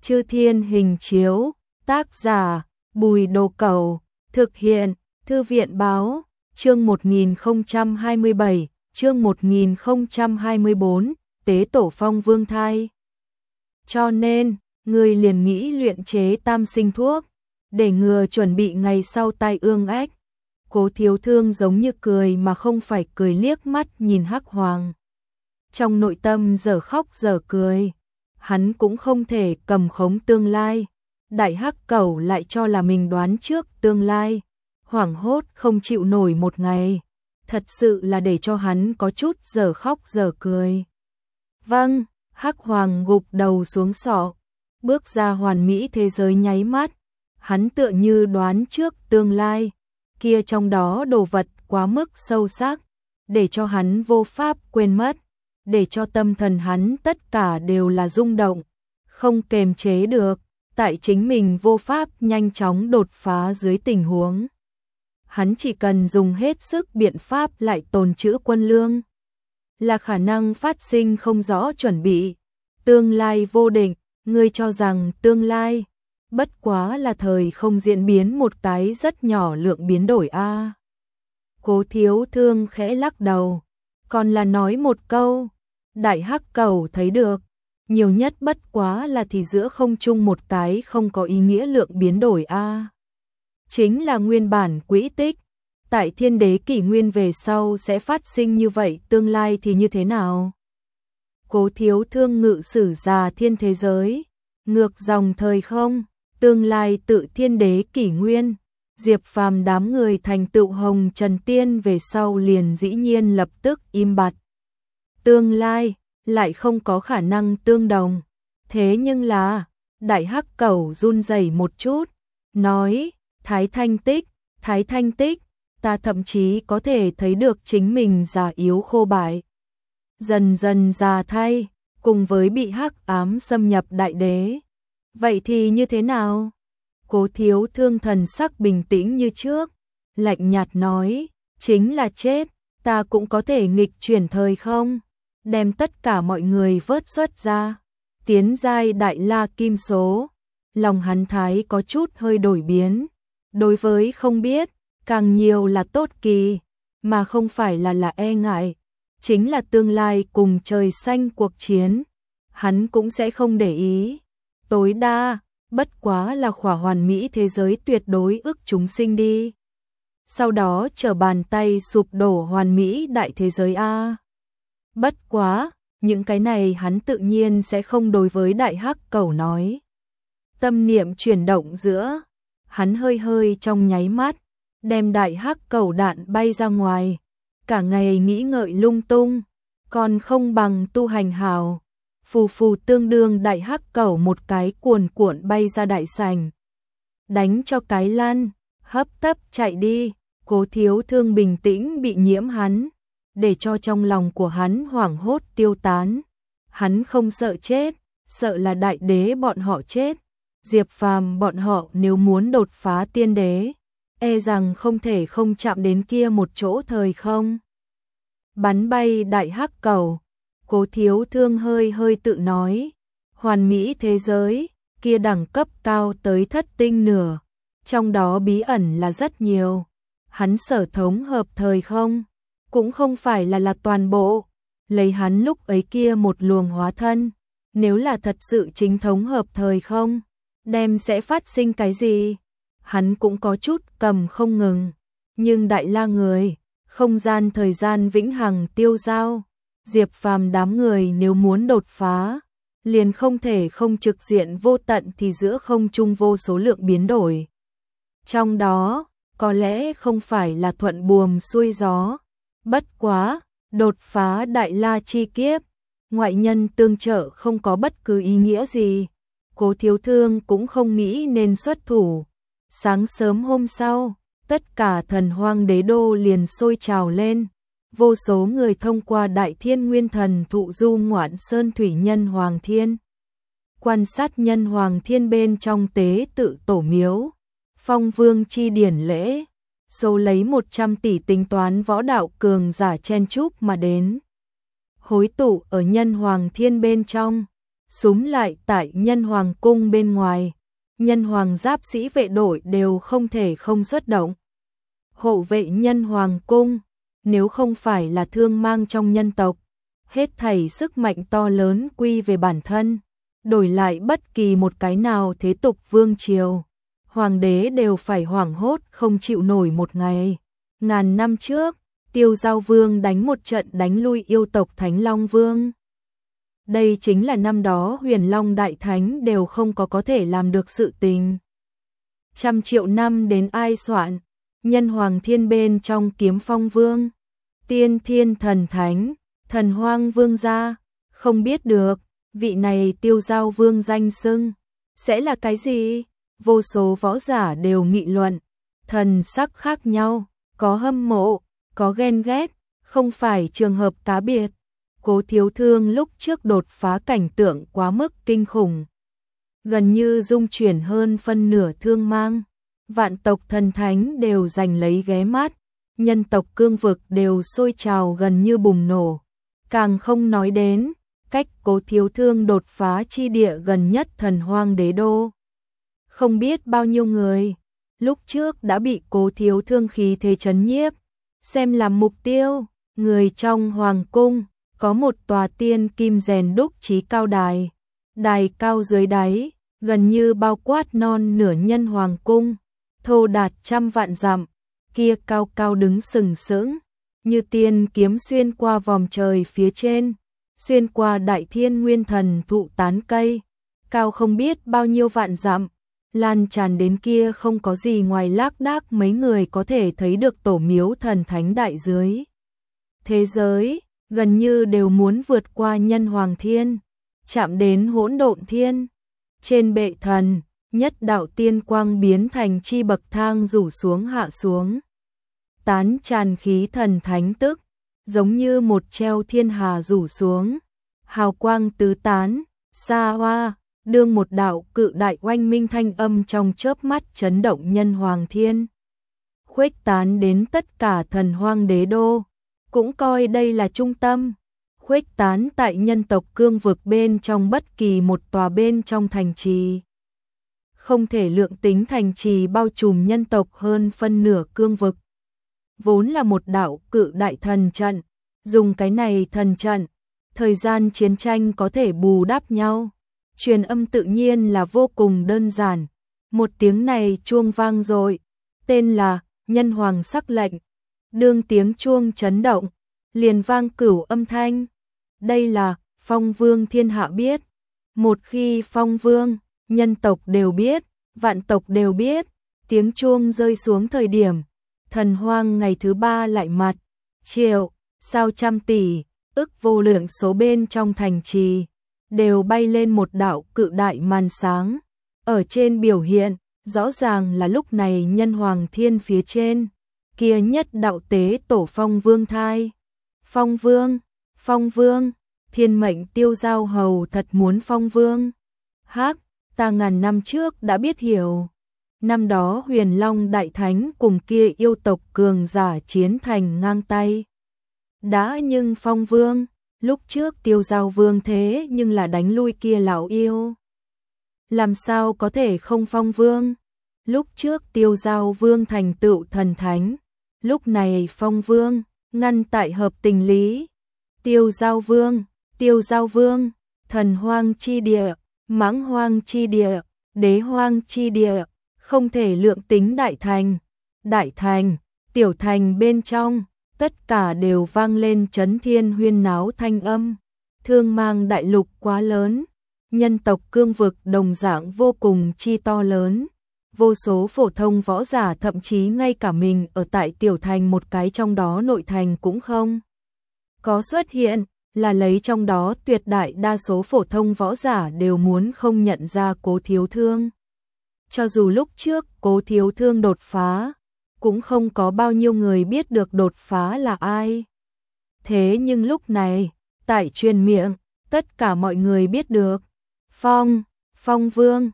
Chư Thiên Hình Chiếu, tác giả Bùi Đồ Cẩu, thực hiện Thư viện Báo, chương 1027, chương 1024, Tế Tổ Phong Vương thai. Cho nên, người liền nghĩ luyện chế tam sinh thuốc, để ngừa chuẩn bị ngày sau tai ương ách. Cố Thiếu Thương giống như cười mà không phải cười, liếc mắt nhìn Hắc Hoàng. Trong nội tâm giờ khóc giờ cười, hắn cũng không thể cầm khống tương lai. Đại Hắc Cẩu lại cho là mình đoán trước tương lai, hoảng hốt không chịu nổi một ngày, thật sự là để cho hắn có chút giờ khóc giờ cười. Vâng, Hắc Hoàng gục đầu xuống sọ, bước ra hoàn mỹ thế giới nháy mắt, hắn tựa như đoán trước tương lai, kia trong đó đồ vật quá mức sâu sắc, để cho hắn vô pháp quên mất, để cho tâm thần hắn tất cả đều là rung động, không kềm chế được, tại chính mình vô pháp nhanh chóng đột phá dưới tình huống. Hắn chỉ cần dùng hết sức biện pháp lại tồn trữ quân lương, là khả năng phát sinh không rõ chuẩn bị, tương lai vô định, ngươi cho rằng tương lai bất quá là thời không diễn biến một cái rất nhỏ lượng biến đổi a. Cố Thiếu Thương khẽ lắc đầu, còn là nói một câu, Đại Hắc Cẩu thấy được, nhiều nhất bất quá là thì giữa không trung một cái không có ý nghĩa lượng biến đổi a. Chính là nguyên bản quỹ tích, tại thiên đế kỷ nguyên về sau sẽ phát sinh như vậy, tương lai thì như thế nào? Cố Thiếu Thương ngự sử già thiên thế giới, ngược dòng thời không, tương lai tự thiên đế kỷ nguyên, Diệp Phàm đám người thành tựu hồng trần tiên về sau liền dĩ nhiên lập tức im bặt. Tương lai lại không có khả năng tương đồng. Thế nhưng là, Đại Hắc Cẩu run rẩy một chút, nói, Thái Thanh Tích, ta thậm chí có thể thấy được chính mình già yếu khô bại. Dần dần già thay, cùng với bị hắc ám xâm nhập đại đế. Vậy thì như thế nào? Cố Thiếu Thương thần sắc bình tĩnh như trước, lạnh nhạt nói, chính là chết, ta cũng có thể nghịch chuyển thời không, đem tất cả mọi người vớt xuất ra, tiến giai đại la kim số. Lòng hắn thái có chút hơi đổi biến, đối với không biết, càng nhiều là tốt kỳ, mà không phải là e ngại, chính là tương lai cùng trời xanh cuộc chiến, hắn cũng sẽ không để ý. Tối đa, bất quá là khỏa hoàn mỹ thế giới tuyệt đối ức chúng sinh đi. Sau đó trở bàn tay sụp đổ hoàn mỹ đại thế giới a. Bất quá, những cái này hắn tự nhiên sẽ không đối với Đại Hắc Cẩu nói. Tâm niệm chuyển động giữa, hắn hơi trong nháy mắt, đem Đại Hắc Cẩu đạn bay ra ngoài, cả ngày nghĩ ngợi lung tung, còn không bằng tu hành hào. Phù phù tương đương Đại Hắc Cẩu một cái cuồn cuộn bay ra đại sảnh. Đánh cho cái lăn, hấp tấp chạy đi. Cố Thiếu Thương bình tĩnh bị nhiễm hắn, để cho trong lòng của hắn hoảng hốt tiêu tán. Hắn không sợ chết, sợ là đại đế bọn họ chết. Diệp Phàm bọn họ nếu muốn đột phá tiên đế, e rằng không thể không chạm đến kia một chỗ thời không. Bắn bay Đại Hắc Cẩu. Cố Thiếu Thương hơi tự nói, hoàn mỹ thế giới, kia đẳng cấp cao tới thất tinh nửa, trong đó bí ẩn là rất nhiều. Hắn sở thống hợp thời không, cũng không phải là toàn bộ, lấy hắn lúc ấy kia một luồng hóa thân, nếu là thật sự chính thống hợp thời không, đem sẽ phát sinh cái gì? Hắn cũng có chút cầm không ngừng, nhưng đại la người, không gian thời gian vĩnh hằng tiêu dao. Diệp Phàm đám người nếu muốn đột phá, liền không thể không trực diện vô tận thì giữa không trung vô số lượng biến đổi. Trong đó, có lẽ không phải là thuận buồm xuôi gió, bất quá, đột phá đại la chi kiếp, ngoại nhân tương trợ không có bất cứ ý nghĩa gì. Cố Thiếu Thương cũng không nghĩ nên xuất thủ. Sáng sớm hôm sau, tất cả thần hoang đế đô liền sôi trào lên. Vô số người thông qua Đại Thiên Nguyên Thần thụ du ngoạn sơn thủy nhân Hoàng Thiên. Quan sát nhân Hoàng Thiên bên trong tế tự tổ miếu. Phong vương chi điển lễ. Số lấy 100 tỷ tính toán võ đạo cường giả chen chúc mà đến. Hối tụ ở nhân Hoàng Thiên bên trong. súm lại tại Nhân Hoàng cung bên ngoài. Nhân Hoàng giáp sĩ vệ đội đều không thể không xuất động. Hộ vệ Nhân Hoàng cung, nếu không phải là thương mang trong nhân tộc, hết thảy sức mạnh to lớn quy về bản thân, đổi lại bất kỳ một cái nào thế tục vương triều, hoàng đế đều phải hoảng hốt không chịu nổi một ngày. Ngàn năm trước, Tiêu Giao Vương đánh một trận đánh lui yêu tộc Thánh Long Vương. Đây chính là năm đó Huyền Long Đại Thánh đều không có thể làm được sự tình. Trăm triệu năm đến ai soạn, Nhân Hoàng Thiên bên trong Kiếm Phong Vương, Tiên Thiên Thần Thánh, Thần Hoang Vương gia, không biết được, vị này Tiêu Giao Vương danh xưng sẽ là cái gì? Vô số võ giả đều nghị luận, thần sắc khác nhau, có hâm mộ, có ghen ghét, không phải trường hợp cá biệt. Cố Thiếu Thương lúc trước đột phá cảnh tượng quá mức kinh khủng, gần như dung chuyển hơn phân nửa thương mang. Vạn tộc thần thánh đều giành lấy ghé mắt, nhân tộc cương vực đều sôi trào gần như bùng nổ. Càng không nói đến, cách Cố Thiếu Thương đột phá chi địa gần nhất Thần Hoang Đế Đô. Không biết bao nhiêu người, lúc trước đã bị Cố Thiếu Thương khí thế chấn nhiếp, xem làm mục tiêu. Người trong Hoàng cung, có một tòa tiên kim rèn đúc chí cao đài. Đài cao dưới đáy, gần như bao quát non nửa Nhân Hoàng cung, thô đạt trăm vạn dặm, kia cao cao đứng sừng sững, như tiên kiếm xuyên qua vòm trời phía trên, xuyên qua đại thiên nguyên thần thụ tán cây, cao không biết bao nhiêu vạn dặm, lan tràn đến kia không có gì ngoài lác đác mấy người có thể thấy được tổ miếu thần thánh đại dưới. Thế giới, gần như đều muốn vượt qua Nhân Hoàng Thiên, chạm đến Hỗn Độn Thiên. Trên bệ thần, nhất đạo tiên quang biến thành chi bậc thang rủ xuống hạ xuống. Tán tràn khí thần thánh tức, giống như một treo thiên hà rủ xuống. Hào quang tứ tán, xa hoa, đương một đạo cự đại oanh minh thanh âm trong chớp mắt chấn động Nhân Hoàng Thiên. Khuếch tán đến tất cả Thần Hoang Đế Đô, cũng coi đây là trung tâm. Khuếch tán tại nhân tộc cương vực bên trong bất kỳ một tòa bên trong thành trì. Không thể lượng tính thành trì bao trùm nhân tộc hơn phân nửa cương vực. Vốn là một đạo cự đại thần trận, dùng cái này thần trận, thời gian chiến tranh có thể bù đắp nhau. Truyền âm tự nhiên là vô cùng đơn giản. Một tiếng này chuông vang dội, tên là Nhân Hoàng sắc lệnh. Đương tiếng chuông chấn động, liền vang cửu âm thanh. Đây là Phong Vương thiên hạ biết. Một khi Phong Vương, nhân tộc đều biết, vạn tộc đều biết, tiếng chuông rơi xuống thời điểm, Thần Hoang ngày thứ ba lại mặt, triệu, sao trăm tỷ, ức vô lượng số bên trong thành trì, đều bay lên một đạo cự đại màn sáng. Ở trên biểu hiện, rõ ràng là lúc này Nhân Hoàng Thiên phía trên, kia nhất đạo tế tổ Phong Vương thai. Phong Vương, Phong Vương, thiên mệnh Tiêu Giao hầu thật muốn Phong Vương. Hắc, ta ngàn năm trước đã biết hiểu. Năm đó Huyền Long Đại Thánh cùng kia yêu tộc cường giả chiến thành ngang tay. Đã nhưng Phong Vương, lúc trước Tiêu Giao Vương thế nhưng là đánh lui kia lão yêu. Làm sao có thể không Phong Vương? Lúc trước Tiêu Giao Vương thành tựu thần thánh, lúc này Phong Vương, ngăn tại hợp tình lý. Tiêu Giao Vương, Thần Hoang chi địa, Mãng Hoang chi địa, Đế Hoang chi địa, không thể lượng tính đại thành, tiểu thành bên trong, tất cả đều vang lên chấn thiên huyên náo thanh âm. Thương mang đại lục quá lớn, nhân tộc cương vực đồng dạng vô cùng chi to lớn. Vô số phổ thông võ giả thậm chí ngay cả mình ở tại tiểu thành một cái trong đó nội thành cũng không có xuất hiện, là lấy trong đó tuyệt đại đa số phổ thông võ giả đều muốn không nhận ra Cố Thiếu Thương. Cho dù lúc trước Cố Thiếu Thương đột phá, cũng không có bao nhiêu người biết được đột phá là ai. Thế nhưng lúc này, tại truyền miệng, tất cả mọi người biết được. Phong Vương,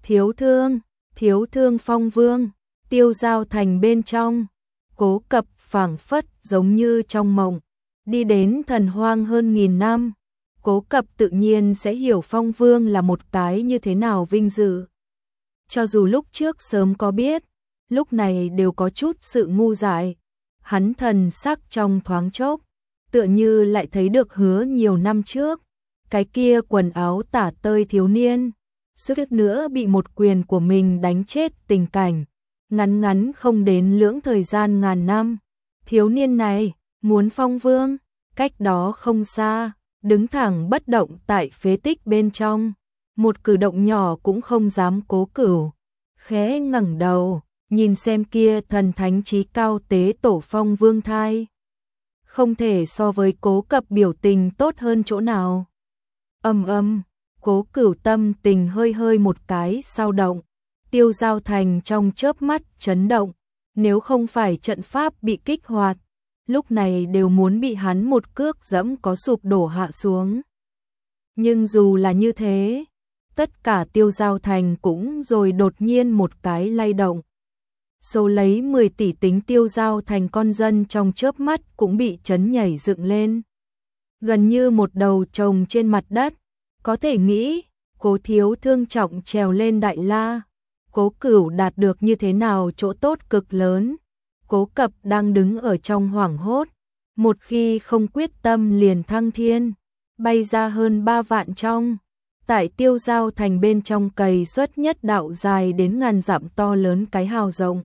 Thiếu Thương Phong Vương, Tiêu Giao thành bên trong, Cố Cập phảng phất giống như trong mộng, đi đến Thần Hoang hơn 1000 năm, Cố Cập tự nhiên sẽ hiểu Phong Vương là một cái như thế nào vinh dự. Cho dù lúc trước sớm có biết, lúc này đều có chút sự ngu dại. Hắn thần sắc trong thoáng chốc, tựa như lại thấy được Hứa nhiều năm trước, cái kia quần áo tả tơi thiếu niên, suýt nữa bị một quyền của mình đánh chết tình cảnh, ngắn ngắn không đến lưỡng thời gian ngàn năm. Thiếu niên này, muốn Phong Vương, cách đó không xa, đứng thẳng bất động tại phế tích bên trong, một cử động nhỏ cũng không dám. Cố Cửu khẽ ngẩng đầu, nhìn xem kia thần thánh chí cao tế tổ Phong Vương thai. Không thể so với Cố Cập biểu tình tốt hơn chỗ nào. Cố Cửu tâm tình hơi hơi một cái sao động, Tiêu Giao Thành trong chớp mắt chấn động, nếu không phải trận pháp bị kích hoạt, lúc này đều muốn bị hắn một cước dẫm có sụp đổ hạ xuống. Nhưng dù là như thế, tất cả Tiêu Giao Thành cũng rồi đột nhiên một cái lay động. Số lấy 10 tỷ tính Tiêu Giao Thành con dân trong chớp mắt cũng bị chấn nhảy dựng lên. Gần như một đầu chồng trên mặt đất, có thể nghĩ, Cố Thiếu Thương trọng trèo lên Đại La. Cố Cửu đạt được như thế nào chỗ tốt cực lớn. Cố Cập đang đứng ở trong hoảng hốt, một khi không quyết tâm liền thăng thiên, bay ra hơn 3 vạn trong. Tại Tiêu Giao Thành bên trong cày xuất nhất đạo dài đến ngàn dặm to lớn cái hào rộng.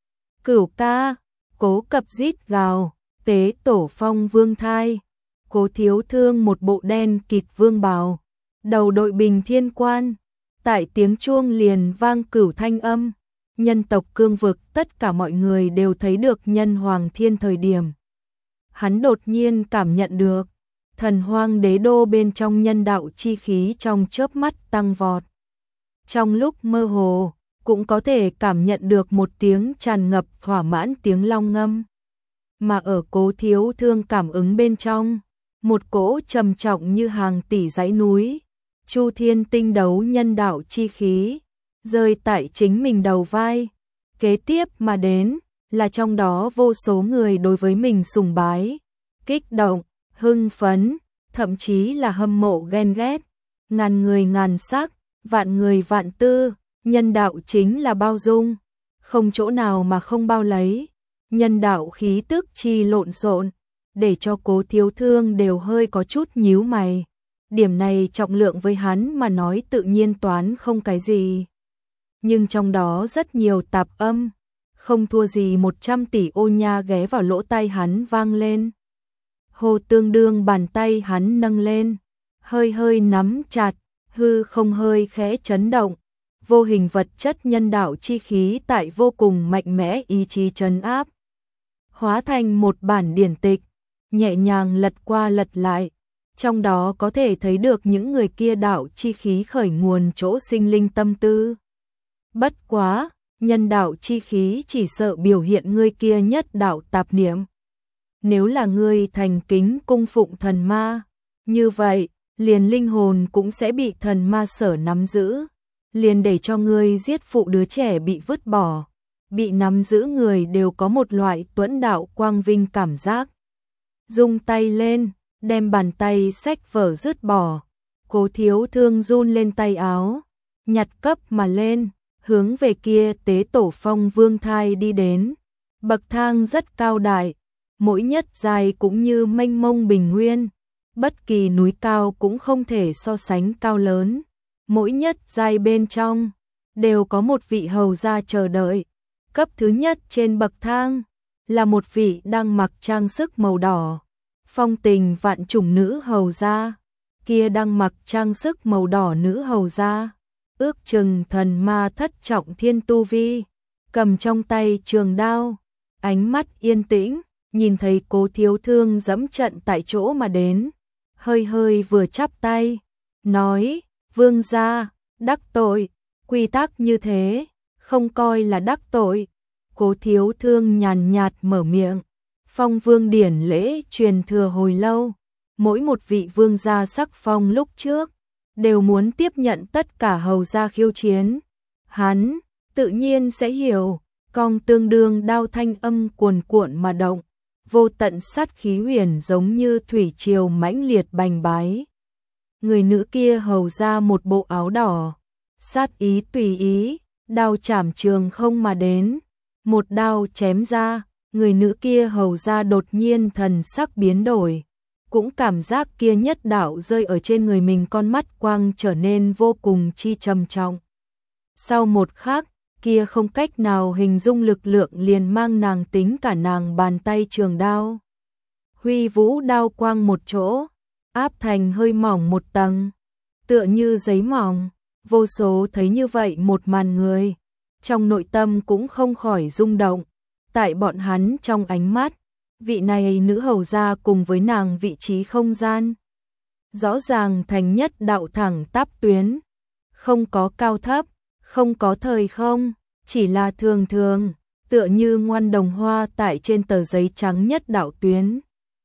Cửu ca, Cố Cập rít gào, tế tổ Phong Vương thai. Cố Thiếu Thương một bộ đen kịt vương bào, đầu đội bình thiên quan, tại tiếng chuông liền vang cửu thanh âm. Nhân tộc cương vực tất cả mọi người đều thấy được nhân hoàng thiên thời điểm. Hắn đột nhiên cảm nhận được, thần hoang đế đô bên trong nhân đạo chi khí trong chớp mắt tăng vọt. Trong lúc mơ hồ, cũng có thể cảm nhận được một tiếng tràn ngập thỏa mãn tiếng long ngâm. Mà ở Cố Thiếu Thương cảm ứng bên trong, một cỗ trầm trọng như hàng tỷ dãy núi, chu thiên tinh đấu nhân đạo chi khí, rơi tại chính mình đầu vai. Kế tiếp mà đến, là trong đó vô số người đối với mình sùng bái, kích động, hưng phấn, thậm chí là hâm mộ ghen ghét. Ngàn người ngàn sắc, vạn người vạn tư, nhân đạo chính là bao dung, không chỗ nào mà không bao lấy. Nhân đạo khí tức chi lộn xộn, để cho Cố Thiếu Thương đều hơi có chút nhíu mày. Điểm này trọng lượng với hắn mà nói tự nhiên toán không cái gì. Nhưng trong đó rất nhiều tạp âm, không thua gì 100 tỷ ô nha ghé vào lỗ tai hắn vang lên. Hồ tương đương bàn tay hắn nâng lên, hơi hơi nắm chặt, hư không hơi khẽ chấn động. Vô hình vật chất nhân đạo chi khí tại vô cùng mạnh mẽ ý chí trấn áp, hóa thành một bản điển tịch, nhẹ nhàng lật qua lật lại. Trong đó có thể thấy được những người kia đạo chi khí khởi nguồn chỗ sinh linh tâm tư. Bất quá, nhân đạo chi khí chỉ sợ biểu hiện ngươi kia nhất đạo tạp niệm. Nếu là ngươi thành kính cung phụng thần ma, như vậy, liền linh hồn cũng sẽ bị thần ma sở nắm giữ. Liền để cho ngươi giết phụ đứa trẻ bị vứt bỏ, bị nắm giữ người đều có một loại tuẫn đạo quang vinh cảm giác. Dung tay lên, đem bàn tay xách vở dứt bỏ. Cố Thiếu Thương run lên tay áo, nhặt cấp mà lên, hướng về kia tế tổ Phong Vương thai đi đến. Bậc thang rất cao đại, mỗi nhất dài cũng như mênh mông bình nguyên, bất kỳ núi cao cũng không thể so sánh cao lớn. Mỗi nhất giai bên trong đều có một vị hầu gia chờ đợi. Cấp thứ nhất trên bậc thang là một vị đang mặc trang sức màu đỏ, phong tình vạn chủng nữ hầu gia. Kia đang mặc trang sức màu đỏ nữ hầu gia, ước chừng thần ma thất trọng thiên tu vi, cầm trong tay trường đao, ánh mắt yên tĩnh, nhìn thấy Cố Thiếu Thương dẫm trận tại chỗ mà đến, hơi hơi vừa chắp tay, nói: Vương gia, đắc tội, quy tắc như thế, không coi là đắc tội. Cố Thiếu Thương nhàn nhạt mở miệng, Phong Vương điển lễ truyền thừa hồi lâu, mỗi một vị vương gia sắc phong lúc trước, đều muốn tiếp nhận tất cả hầu gia khiêu chiến. Hắn, tự nhiên sẽ hiểu, cong tương đương đao thanh âm cuồn cuộn mà động, vô tận sát khí huyền giống như thủy triều mãnh liệt bành bái. người nữ kia hầu ra một bộ áo đỏ, sát ý tùy ý, đao chảm trường không mà đến, một đao chém ra, người nữ kia hầu ra đột nhiên thần sắc biến đổi, cũng cảm giác kia nhất đạo rơi ở trên người mình, con mắt quang trở nên vô cùng chi trầm trọng. Sau một khắc, kia không cách nào hình dung lực lượng liền mang nàng tính cả nàng bàn tay trường đao. Huy vũ đao quang một chỗ, áp thành hơi mỏng một tầng, tựa như giấy mỏng, vô số thấy như vậy một màn người, trong nội tâm cũng không khỏi rung động, tại bọn hắn trong ánh mắt, vị này nữ hầu gia cùng với nàng vị trí không gian. Rõ ràng thành nhất đạo thẳng tắp tuyến, không có cao thấp, không có thời không, chỉ là thường thường, tựa như ngoan đồng hoa tại trên tờ giấy trắng nhất đạo tuyến.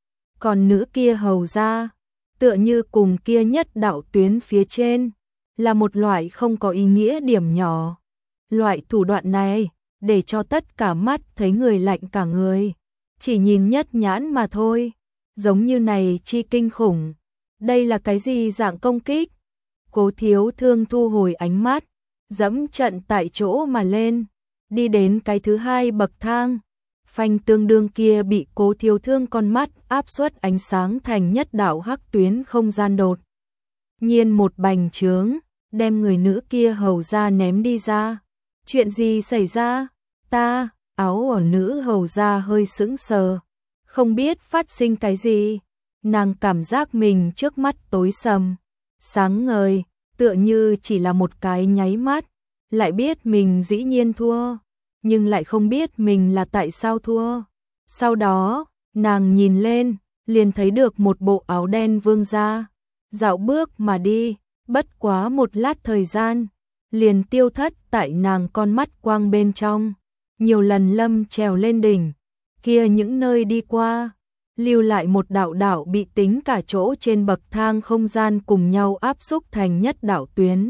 Còn nữ kia hầu gia, tựa như cùng kia nhất đạo tuyến phía trên, là một loại không có ý nghĩa điểm nhỏ. Loại thủ đoạn này, để cho tất cả mắt thấy người lạnh cả người, chỉ nhìn nhất nhãn mà thôi, giống như này chi kinh khủng. Đây là cái gì dạng công kích? Cố Thiếu Thương thu hồi ánh mắt, dẫm trận tại chỗ mà lên, đi đến cái thứ hai bậc thang. Phanh tương đương kia bị Cố Thiếu Thương con mắt áp suất ánh sáng thành nhất đạo hắc tuyến không gian đột nhiên một bành trướng, đem người nữ kia hầu ra ném đi ra. Chuyện gì xảy ra? Ta, áo ở nữ hầu ra hơi sững sờ, không biết phát sinh cái gì. Nàng cảm giác mình trước mắt tối sầm, sáng ngời, tựa như chỉ là một cái nháy mắt, lại biết mình dĩ nhiên thua, nhưng lại không biết mình là tại sao thua. Sau đó, nàng nhìn lên, liền thấy được một bộ áo đen vương gia, dạo bước mà đi, bất quá một lát thời gian, liền tiêu thất tại nàng con mắt quang bên trong. Nhiều lần lâm trèo lên đỉnh, kia những nơi đi qua, lưu lại một đạo đạo bị tính cả chỗ trên bậc thang không gian cùng nhau áp xúc thành nhất đạo tuyến.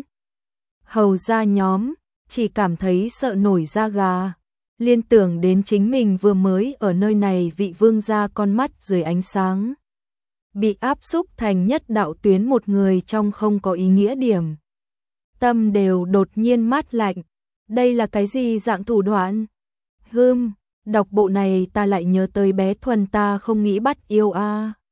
Hầu gia nhóm, chỉ cảm thấy sợ nổi da gà, liên tưởng đến chính mình vừa mới ở nơi này vị vương gia con mắt dưới ánh sáng. Bị áp xúc thành nhất đạo tuyến một người trong không có ý nghĩa điểm. Tâm đều đột nhiên mát lạnh, đây là cái gì dạng thủ đoạn? Đọc bộ này ta lại nhớ tới bé Thuần ta không nghĩ bắt yêu a.